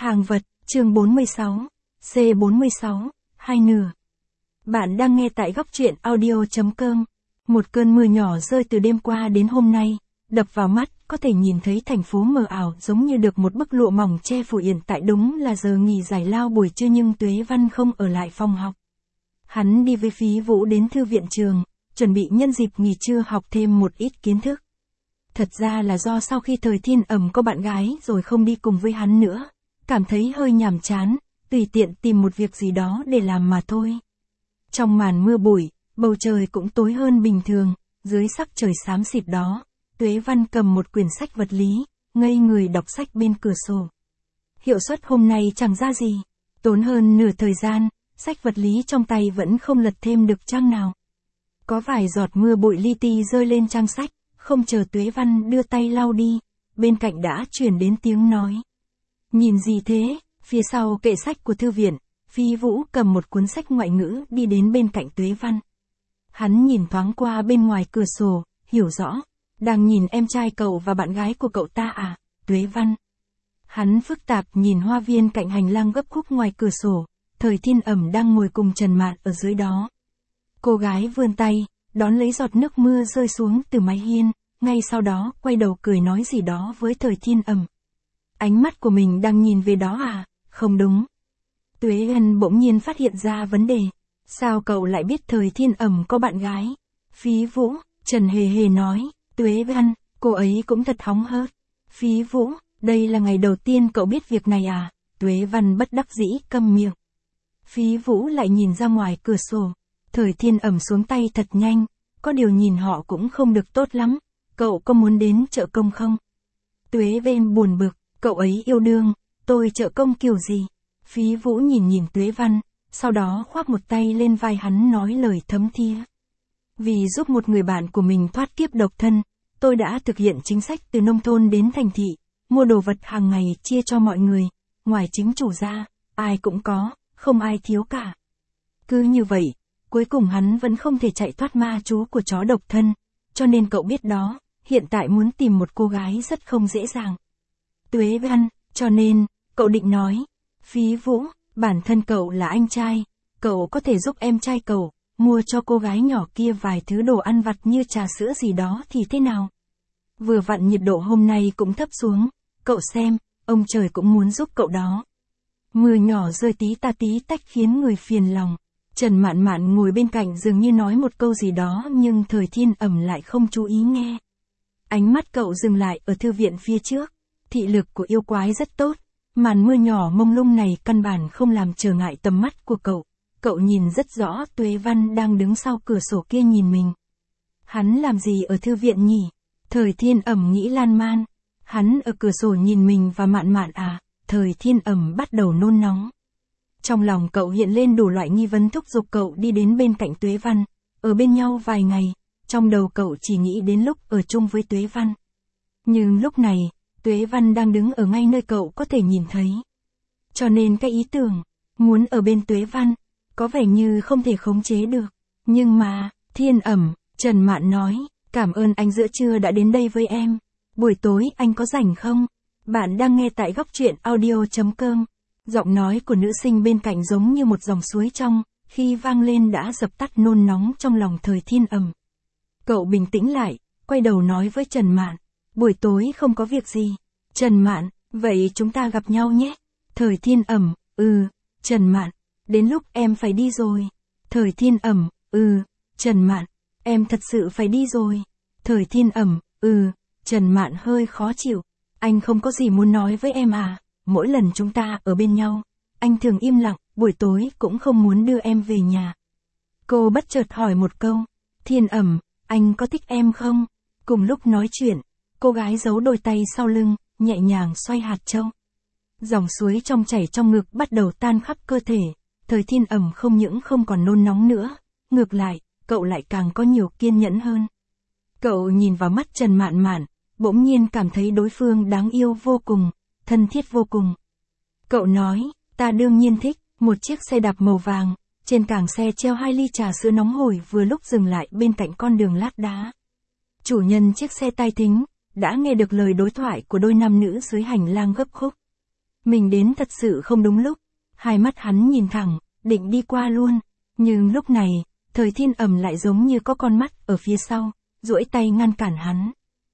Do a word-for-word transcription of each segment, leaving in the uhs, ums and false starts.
Hàng vật, chương bốn mươi sáu, C bốn mươi sáu, hai nửa. Bạn đang nghe tại góc truyện audio.com. Một cơn mưa nhỏ rơi từ đêm qua đến hôm nay, đập vào mắt, có thể nhìn thấy thành phố mờ ảo giống như được một bức lụa mỏng che phủ. Hiện tại đúng là giờ nghỉ giải lao buổi trưa nhưng Tuế Văn không ở lại phòng học. Hắn đi với Phí Vũ đến thư viện trường, chuẩn bị nhân dịp nghỉ trưa học thêm một ít kiến thức. Thật ra là do sau khi Thời Thiên Ẩm có bạn gái rồi không đi cùng với hắn nữa, cảm thấy hơi nhàm chán, tùy tiện tìm một việc gì đó để làm mà thôi. Trong màn mưa bụi, bầu trời cũng tối hơn bình thường, dưới sắc trời xám xịt đó, Tuế Văn cầm một quyển sách vật lý, ngây người đọc sách bên cửa sổ. Hiệu suất hôm nay chẳng ra gì, tốn hơn nửa thời gian, sách vật lý trong tay vẫn không lật thêm được trang nào. Có vài giọt mưa bụi li ti rơi lên trang sách, không chờ Tuế Văn đưa tay lau đi, bên cạnh đã truyền đến tiếng nói. Nhìn gì thế? Phía sau kệ sách của thư viện, Phí Vũ cầm một cuốn sách ngoại ngữ đi đến bên cạnh Tuế Văn. Hắn nhìn thoáng qua bên ngoài cửa sổ, hiểu rõ, đang nhìn em trai cậu và bạn gái của cậu ta à, Tuế Văn. Hắn phức tạp nhìn hoa viên cạnh hành lang gấp khúc ngoài cửa sổ, Thời Thiên Ẩm đang ngồi cùng Trần Mạn ở dưới đó. Cô gái vươn tay, đón lấy giọt nước mưa rơi xuống từ mái hiên, ngay sau đó quay đầu cười nói gì đó với Thời Thiên Ẩm. Ánh mắt của mình đang nhìn về đó à, không đúng. Tuế Văn bỗng nhiên phát hiện ra vấn đề. Sao cậu lại biết Thời Thiên Ẩm có bạn gái? Phí Vũ, Trần hề hề nói, Tuế Văn, cô ấy cũng thật hóng hớt. Phí Vũ, đây là ngày đầu tiên cậu biết việc này à? Tuế Văn bất đắc dĩ câm miệng. Phí Vũ lại nhìn ra ngoài cửa sổ. Thời Thiên Ẩm xuống tay thật nhanh, có điều nhìn họ cũng không được tốt lắm. Cậu có muốn đến trợ công không? Tuế Văn buồn bực, cậu ấy yêu đương, tôi trợ công kiểu gì? Phí Vũ nhìn nhìn Tuế Văn, sau đó khoác một tay lên vai hắn nói lời thấm thía. Vì giúp một người bạn của mình thoát kiếp độc thân, tôi đã thực hiện chính sách từ nông thôn đến thành thị, mua đồ vật hàng ngày chia cho mọi người, ngoài chính chủ ra, ai cũng có, không ai thiếu cả. Cứ như vậy, cuối cùng hắn vẫn không thể chạy thoát ma chú của chó độc thân, cho nên cậu biết đó, hiện tại muốn tìm một cô gái rất không dễ dàng. Tuế Văn, cho nên, cậu định nói, Phí Vũ, bản thân cậu là anh trai, cậu có thể giúp em trai cậu, mua cho cô gái nhỏ kia vài thứ đồ ăn vặt như trà sữa gì đó thì thế nào? Vừa vặn nhiệt độ hôm nay cũng thấp xuống, cậu xem, ông trời cũng muốn giúp cậu đó. Mưa nhỏ rơi tí ta tí tách khiến người phiền lòng. Trần Mạn Mạn ngồi bên cạnh dường như nói một câu gì đó nhưng Thời Thiên Ẩm lại không chú ý nghe. Ánh mắt cậu dừng lại ở thư viện phía trước, thị lực của yêu quái rất tốt. Màn mưa nhỏ mông lung này căn bản không làm trở ngại tầm mắt của cậu. Cậu nhìn rất rõ Tuế Văn đang đứng sau cửa sổ kia nhìn mình. Hắn làm gì ở thư viện nhỉ? Thời Thiên Ẩm nghĩ lan man. Hắn ở cửa sổ nhìn mình và Mạn Mạn à? Thời Thiên Ẩm bắt đầu nôn nóng. Trong lòng cậu hiện lên đủ loại nghi vấn thúc giục cậu đi đến bên cạnh Tuế Văn. Ở bên nhau vài ngày, trong đầu cậu chỉ nghĩ đến lúc ở chung với Tuế Văn. Nhưng lúc này, Tuế Văn đang đứng ở ngay nơi cậu có thể nhìn thấy. Cho nên cái ý tưởng, muốn ở bên Tuế Văn, có vẻ như không thể khống chế được. Nhưng mà, Thiên Ẩm, Trần Mạn nói, cảm ơn anh giữa trưa đã đến đây với em. Buổi tối anh có rảnh không? Bạn đang nghe tại góc truyện audio.com. Giọng nói của nữ sinh bên cạnh giống như một dòng suối trong, khi vang lên đã dập tắt nôn nóng trong lòng Thời Thiên Ẩm. Cậu bình tĩnh lại, quay đầu nói với Trần Mạn. Buổi tối không có việc gì. Trần Mạn, vậy chúng ta gặp nhau nhé. Thời Thiên Ẩm, ừ. Trần Mạn, đến lúc em phải đi rồi. Thời Thiên Ẩm, ừ. Trần Mạn, em thật sự phải đi rồi. Thời Thiên Ẩm, ừ. Trần Mạn hơi khó chịu. Anh không có gì muốn nói với em à? Mỗi lần chúng ta ở bên nhau, anh thường im lặng, buổi tối cũng không muốn đưa em về nhà. Cô bất chợt hỏi một câu. Thiên Ẩm, anh có thích em không? Cùng lúc nói chuyện, cô gái giấu đôi tay sau lưng, nhẹ nhàng xoay hạt châu. Dòng suối trong chảy trong ngực bắt đầu tan khắp cơ thể. Thời Thiên Ẩm không những không còn nôn nóng nữa, ngược lại, cậu lại càng có nhiều kiên nhẫn hơn. Cậu nhìn vào mắt Trần Mạn Mạn, bỗng nhiên cảm thấy đối phương đáng yêu vô cùng, thân thiết vô cùng. Cậu nói, ta đương nhiên thích. Một chiếc xe đạp màu vàng, trên càng xe treo hai ly trà sữa nóng hổi vừa lúc dừng lại bên cạnh con đường lát đá. Chủ nhân chiếc xe tai thính đã nghe được lời đối thoại của đôi nam nữ dưới hành lang gấp khúc. Mình đến thật sự không đúng lúc. Hai mắt hắn nhìn thẳng, định đi qua luôn. Nhưng lúc này, Thời Thiên Ẩm lại giống như có con mắt ở phía sau, duỗi tay ngăn cản hắn.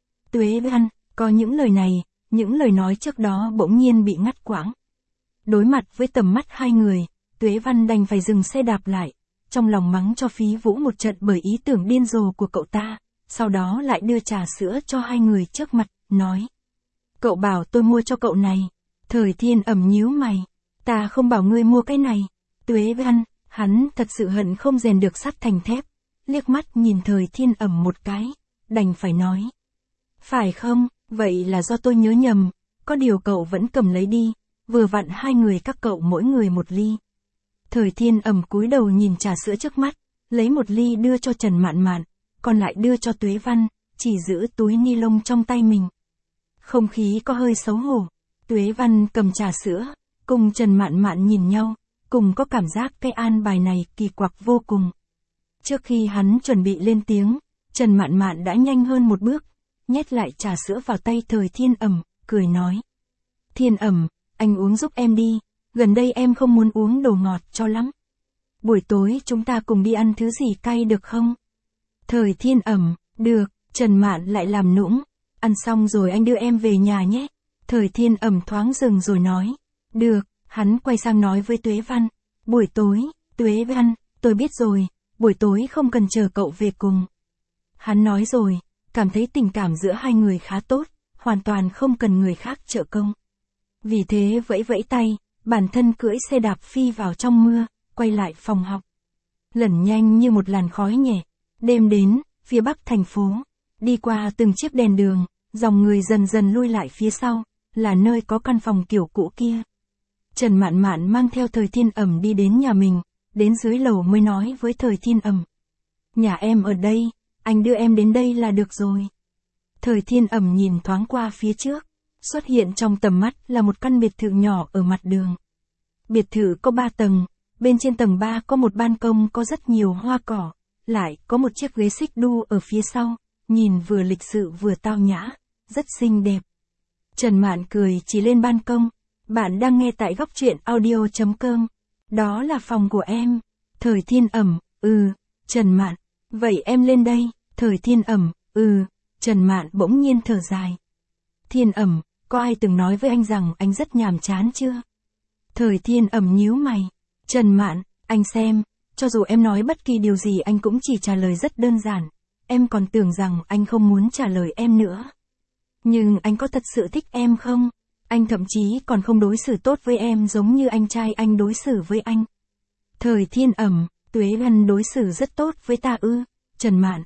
Tuế Văn, có những lời này, những lời nói trước đó bỗng nhiên bị ngắt quãng. Đối mặt với tầm mắt hai người, Tuế Văn đành phải dừng xe đạp lại, trong lòng mắng cho Phí Vũ một trận bởi ý tưởng điên rồ của cậu ta, sau đó lại đưa trà sữa cho hai người trước mặt, nói. Cậu bảo tôi mua cho cậu này. Thời Thiên Ẩm nhíu mày. Ta không bảo ngươi mua cái này. Tuế Văn, hắn thật sự hận không rèn được sắt thành thép. Liếc mắt nhìn Thời Thiên Ẩm một cái, đành phải nói. Phải không, vậy là do tôi nhớ nhầm, có điều cậu vẫn cầm lấy đi, vừa vặn hai người các cậu mỗi người một ly. Thời Thiên Ẩm cúi đầu nhìn trà sữa trước mắt, lấy một ly đưa cho Trần Mạn Mạn, còn lại đưa cho Tuế Văn, chỉ giữ túi ni lông trong tay mình. Không khí có hơi xấu hổ, Tuế Văn cầm trà sữa, cùng Trần Mạn Mạn nhìn nhau, cùng có cảm giác cái an bài này kỳ quặc vô cùng. Trước khi hắn chuẩn bị lên tiếng, Trần Mạn Mạn đã nhanh hơn một bước, nhét lại trà sữa vào tay Thời Thiên Ẩm, cười nói. Thiên Ẩm, anh uống giúp em đi, gần đây em không muốn uống đồ ngọt cho lắm. Buổi tối chúng ta cùng đi ăn thứ gì cay được không? Thời Thiên Ẩm, được, Trần Mạn lại làm nũng, ăn xong rồi anh đưa em về nhà nhé. Thời Thiên Ẩm thoáng dừng rồi nói. Được, hắn quay sang nói với Tuế Văn. Buổi tối, Tuế Văn, tôi biết rồi, buổi tối không cần chờ cậu về cùng. Hắn nói rồi, cảm thấy tình cảm giữa hai người khá tốt, hoàn toàn không cần người khác trợ công. Vì thế vẫy vẫy tay, bản thân cưỡi xe đạp phi vào trong mưa, quay lại phòng học. Lẩn nhanh như một làn khói nhẹ, đêm đến, phía bắc thành phố, đi qua từng chiếc đèn đường, dòng người dần dần lui lại phía sau, là nơi có căn phòng kiểu cũ kia. Trần Mạn Mạn mang theo Thời Thiên Ẩm đi đến nhà mình, đến dưới lầu mới nói với Thời Thiên Ẩm. Nhà em ở đây, anh đưa em đến đây là được rồi. Thời Thiên Ẩm nhìn thoáng qua phía trước, xuất hiện trong tầm mắt là một căn biệt thự nhỏ ở mặt đường. Biệt thự có ba tầng, bên trên tầng ba có một ban công có rất nhiều hoa cỏ, lại có một chiếc ghế xích đu ở phía sau, nhìn vừa lịch sự vừa tao nhã, rất xinh đẹp. Trần Mạn cười chỉ lên ban công, bạn đang nghe tại góc truyện audio chấm com, đó là phòng của em. Thời Thiên Ẩm, ừ, Trần Mạn, vậy em lên đây. Thời Thiên Ẩm, ừ, Trần Mạn bỗng nhiên thở dài. Thiên Ẩm, có ai từng nói với anh rằng anh rất nhàm chán chưa? Thời Thiên Ẩm nhíu mày. Trần Mạn, anh xem, cho dù em nói bất kỳ điều gì anh cũng chỉ trả lời rất đơn giản. Em còn tưởng rằng anh không muốn trả lời em nữa. Nhưng anh có thật sự thích em không? Anh thậm chí còn không đối xử tốt với em giống như anh trai anh đối xử với anh. Thời Thiên Ẩm, Tuế Văn đối xử rất tốt với ta ư? Trần Mạn,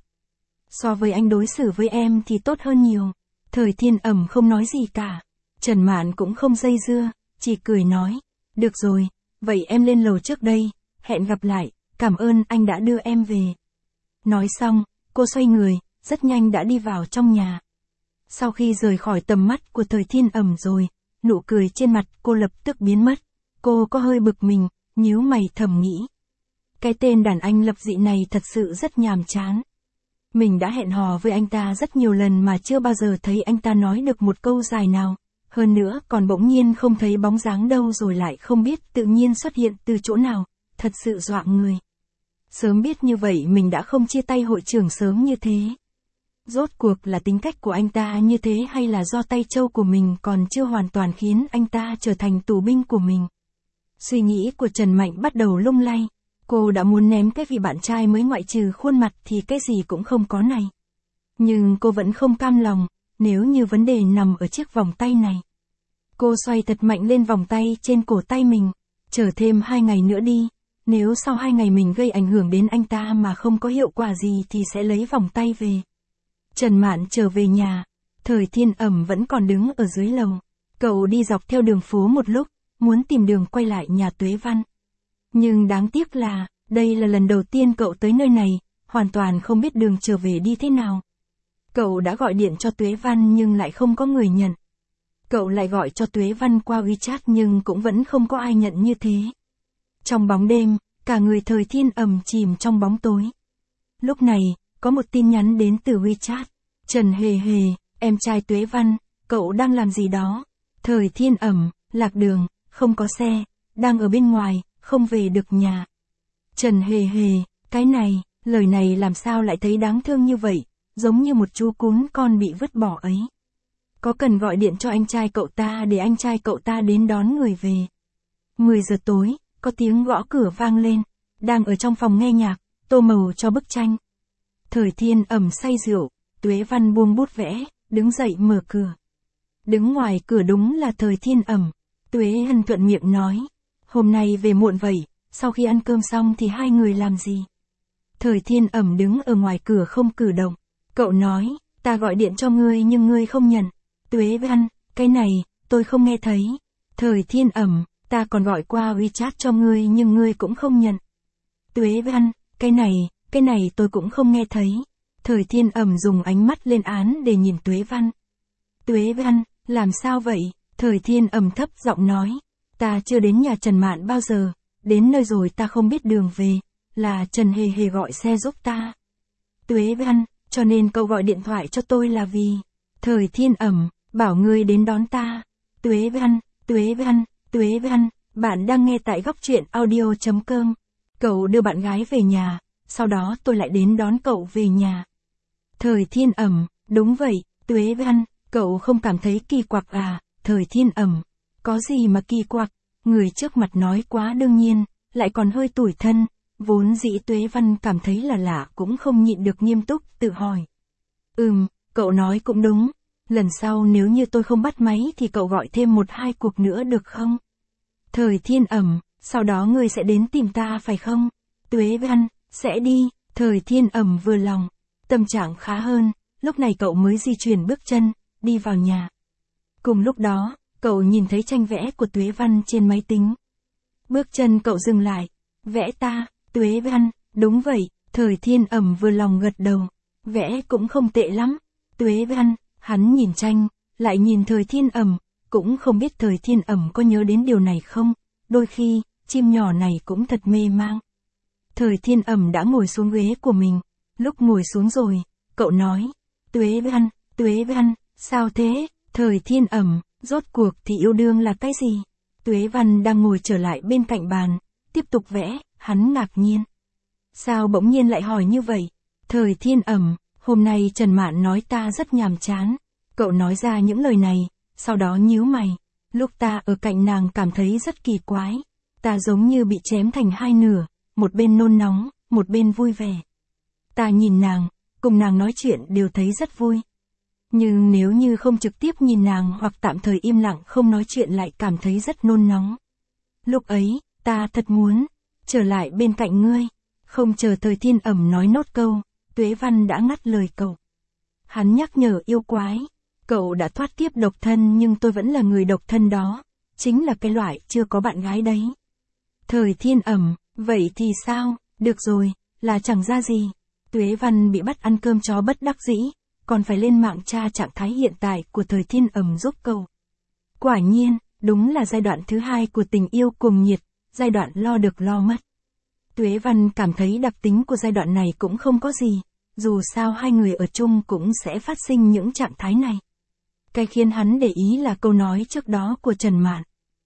so với anh đối xử với em thì tốt hơn nhiều. Thời Thiên Ẩm không nói gì cả. Trần Mạn cũng không dây dưa, chỉ cười nói. Được rồi, vậy em lên lầu trước đây, hẹn gặp lại, cảm ơn anh đã đưa em về. Nói xong, cô xoay người, rất nhanh đã đi vào trong nhà. Sau khi rời khỏi tầm mắt của Thời Thiên Ẩm rồi, nụ cười trên mặt cô lập tức biến mất. Cô có hơi bực mình, nhíu mày thầm nghĩ. Cái tên đàn anh lập dị này thật sự rất nhàm chán. Mình đã hẹn hò với anh ta rất nhiều lần mà chưa bao giờ thấy anh ta nói được một câu dài nào. Hơn nữa còn bỗng nhiên không thấy bóng dáng đâu rồi lại không biết tự nhiên xuất hiện từ chỗ nào, thật sự dọa người. Sớm biết như vậy mình đã không chia tay hội trưởng sớm như thế. Rốt cuộc là tính cách của anh ta như thế hay là do tay trâu của mình còn chưa hoàn toàn khiến anh ta trở thành tù binh của mình. Suy nghĩ của Trần Mạnh bắt đầu lung lay. Cô đã muốn ném cái vì bạn trai mới ngoại trừ khuôn mặt thì cái gì cũng không có này. Nhưng cô vẫn không cam lòng, nếu như vấn đề nằm ở chiếc vòng tay này. Cô xoay thật mạnh lên vòng tay trên cổ tay mình, chờ thêm hai ngày nữa đi. Nếu sau hai ngày mình gây ảnh hưởng đến anh ta mà không có hiệu quả gì thì sẽ lấy vòng tay về. Trần Mạn trở về nhà, Thời Thiên Ẩm vẫn còn đứng ở dưới lầu. Cậu đi dọc theo đường phố một lúc, muốn tìm đường quay lại nhà Tuế Văn. Nhưng đáng tiếc là, đây là lần đầu tiên cậu tới nơi này, hoàn toàn không biết đường trở về đi thế nào. Cậu đã gọi điện cho Tuế Văn nhưng lại không có người nhận. Cậu lại gọi cho Tuế Văn qua WeChat nhưng cũng vẫn không có ai nhận như thế. Trong bóng đêm, cả người Thời Thiên Ẩm chìm trong bóng tối. Lúc này, có một tin nhắn đến từ WeChat. Trần Hề Hề, em trai Tuế Văn, cậu đang làm gì đó? Thời Thiên Ẩm, lạc đường, không có xe, đang ở bên ngoài, không về được nhà. Trần Hề Hề, cái này, lời này làm sao lại thấy đáng thương như vậy, giống như một chú cún con bị vứt bỏ ấy. Có cần gọi điện cho anh trai cậu ta để anh trai cậu ta đến đón người về. mười giờ tối, có tiếng gõ cửa vang lên, đang ở trong phòng nghe nhạc, tô màu cho bức tranh. Thời Thiên ẩm say rượu, Tuế Văn buông bút vẽ, đứng dậy mở cửa. Đứng ngoài cửa đúng là Thời Thiên ẩm, Tuế Hân thuận miệng nói, hôm nay về muộn vậy, sau khi ăn cơm xong thì hai người làm gì? Thời Thiên ẩm đứng ở ngoài cửa không cử động, cậu nói, ta gọi điện cho ngươi nhưng ngươi không nhận. Tuế Văn, cái này, tôi không nghe thấy. Thời Thiên ẩm, ta còn gọi qua WeChat cho ngươi nhưng ngươi cũng không nhận. Tuế Văn, cái này, cái này tôi cũng không nghe thấy. Thời Thiên ẩm dùng ánh mắt lên án để nhìn Tuế Văn. Tuế Văn, làm sao vậy? Thời Thiên ẩm thấp giọng nói, ta chưa đến nhà Trần Mạn bao giờ, đến nơi rồi ta không biết đường về, là Trần Hề Hề gọi xe giúp ta. Tuế Văn, cho nên cậu gọi điện thoại cho tôi là vì... Thời Thiên ẩm, bảo ngươi đến đón ta. Tuế Văn, Tuế Văn, Tuế Văn, bạn đang nghe tại góc truyện audio chấm com. Cậu đưa bạn gái về nhà, sau đó tôi lại đến đón cậu về nhà. Thời Thiên ẩm, đúng vậy, Tuế Văn, cậu không cảm thấy kỳ quặc à? Thời Thiên ẩm, có gì mà kỳ quặc, người trước mặt nói quá đương nhiên, lại còn hơi tủi thân, vốn dĩ Tuế Văn cảm thấy là lạ cũng không nhịn được nghiêm túc tự hỏi. Ừm, cậu nói cũng đúng, lần sau nếu như tôi không bắt máy thì cậu gọi thêm một hai cuộc nữa được không? Thời Thiên ẩm, sau đó ngươi sẽ đến tìm ta phải không? Tuế Văn, sẽ đi. Thời Thiên ẩm vừa lòng, tâm trạng khá hơn, lúc này cậu mới di chuyển bước chân, đi vào nhà. Cùng lúc đó, cậu nhìn thấy tranh vẽ của Tuế Văn trên máy tính. Bước chân cậu dừng lại, vẽ ta, Tuế Văn, đúng vậy, Thời Thiên ẩm vừa lòng gật đầu, vẽ cũng không tệ lắm. Tuế Văn, hắn nhìn tranh, lại nhìn Thời Thiên ẩm, cũng không biết Thời Thiên ẩm có nhớ đến điều này không, đôi khi, chim nhỏ này cũng thật mê mang. Thời Thiên ẩm đã ngồi xuống ghế của mình, lúc ngồi xuống rồi, cậu nói, Tuế Văn, Tuế Văn, sao thế? Thời Thiên ẩm, rốt cuộc thì yêu đương là cái gì? Tuế Văn đang ngồi trở lại bên cạnh bàn, tiếp tục vẽ, hắn ngạc nhiên. Sao bỗng nhiên lại hỏi như vậy? Thời Thiên ẩm, hôm nay Trần Mạn nói ta rất nhàm chán. Cậu nói ra những lời này, sau đó nhíu mày. Lúc ta ở cạnh nàng cảm thấy rất kỳ quái. Ta giống như bị chém thành hai nửa, một bên nôn nóng, một bên vui vẻ. Ta nhìn nàng, cùng nàng nói chuyện đều thấy rất vui. Nhưng nếu như không trực tiếp nhìn nàng hoặc tạm thời im lặng không nói chuyện lại cảm thấy rất nôn nóng. Lúc ấy, ta thật muốn trở lại bên cạnh ngươi. Không chờ Thời Thiên ẩm nói nốt câu, Tuế Văn đã ngắt lời cậu. Hắn nhắc nhở yêu quái, cậu đã thoát kiếp độc thân nhưng tôi vẫn là người độc thân đó, chính là cái loại chưa có bạn gái đấy. Thời Thiên ẩm, vậy thì sao, được rồi, là chẳng ra gì. Tuế Văn bị bắt ăn cơm chó bất đắc dĩ, còn phải lên mạng tra trạng thái hiện tại của Thời Thiên ẩm giúp cậu. Quả nhiên, đúng là giai đoạn thứ hai của tình yêu cuồng nhiệt, giai đoạn lo được lo mất. Tuế Văn cảm thấy đặc tính của giai đoạn này cũng không có gì, dù sao hai người ở chung cũng sẽ phát sinh những trạng thái này. Cái khiến hắn để ý là câu nói trước đó của Trần Mạn.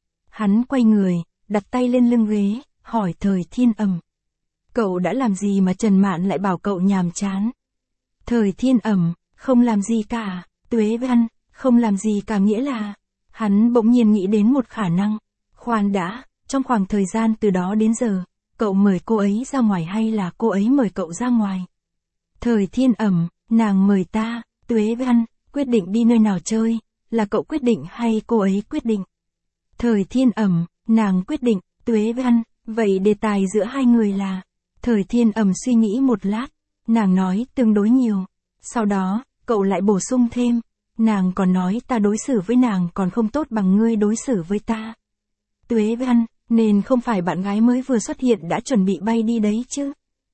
Hắn quay người, đặt tay lên lưng ghế, hỏi Thời Thiên ẩm. Cậu đã làm gì mà Trần Mạn lại bảo cậu nhàm chán? Thời Thiên ẩm, không làm gì cả. Tuế Văn, không làm gì cả nghĩa là... Hắn bỗng nhiên nghĩ đến một khả năng. Khoan đã, trong khoảng thời gian từ đó đến giờ, cậu mời cô ấy ra ngoài hay là cô ấy mời cậu ra ngoài? Thời Thiên ẩm, nàng mời ta. Tuế Văn, quyết định đi nơi nào chơi, là cậu quyết định hay cô ấy quyết định? Thời Thiên ẩm, nàng quyết định. Tuế Văn, vậy đề tài giữa hai người là? Thời Thiên ẩm suy nghĩ một lát, nàng nói tương đối nhiều. Sau đó, cậu lại bổ sung thêm, nàng còn nói ta đối xử với nàng còn không tốt bằng ngươi đối xử với ta. Tuế Văn, nên không phải bạn gái mới vừa xuất hiện đã chuẩn bị bay đi đấy chứ?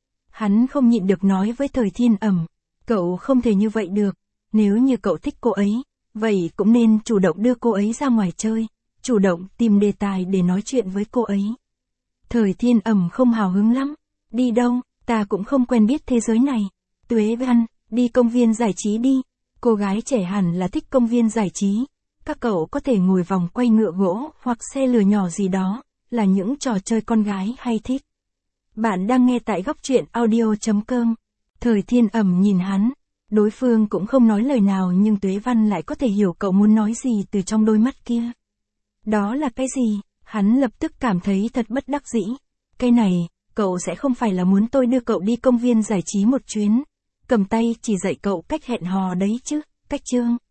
Hắn không nhịn được nói với Thời Thiên ẩm, cậu không thể như vậy được, nếu như cậu thích cô ấy, vậy cũng nên chủ động đưa cô ấy ra ngoài chơi, chủ động tìm đề tài để nói chuyện với cô ấy. Thời Thiên ẩm không hào hứng lắm, đi đâu, ta cũng không quen biết thế giới này. Tuế Văn, đi công viên giải trí đi, cô gái trẻ hẳn là thích công viên giải trí, các cậu có thể ngồi vòng quay ngựa gỗ hoặc xe lửa nhỏ gì đó, là những trò chơi con gái hay thích. Bạn đang nghe tại góc truyện audio.com. Thời Thiên ẩm nhìn hắn. Đối phương cũng không nói lời nào nhưng Tuế Văn lại có thể hiểu cậu muốn nói gì từ trong đôi mắt kia. Đó là cái gì? Hắn lập tức cảm thấy thật bất đắc dĩ. Cái này, cậu sẽ không phải là muốn tôi đưa cậu đi công viên giải trí một chuyến. Cầm tay chỉ dạy cậu cách hẹn hò đấy chứ, cách chương.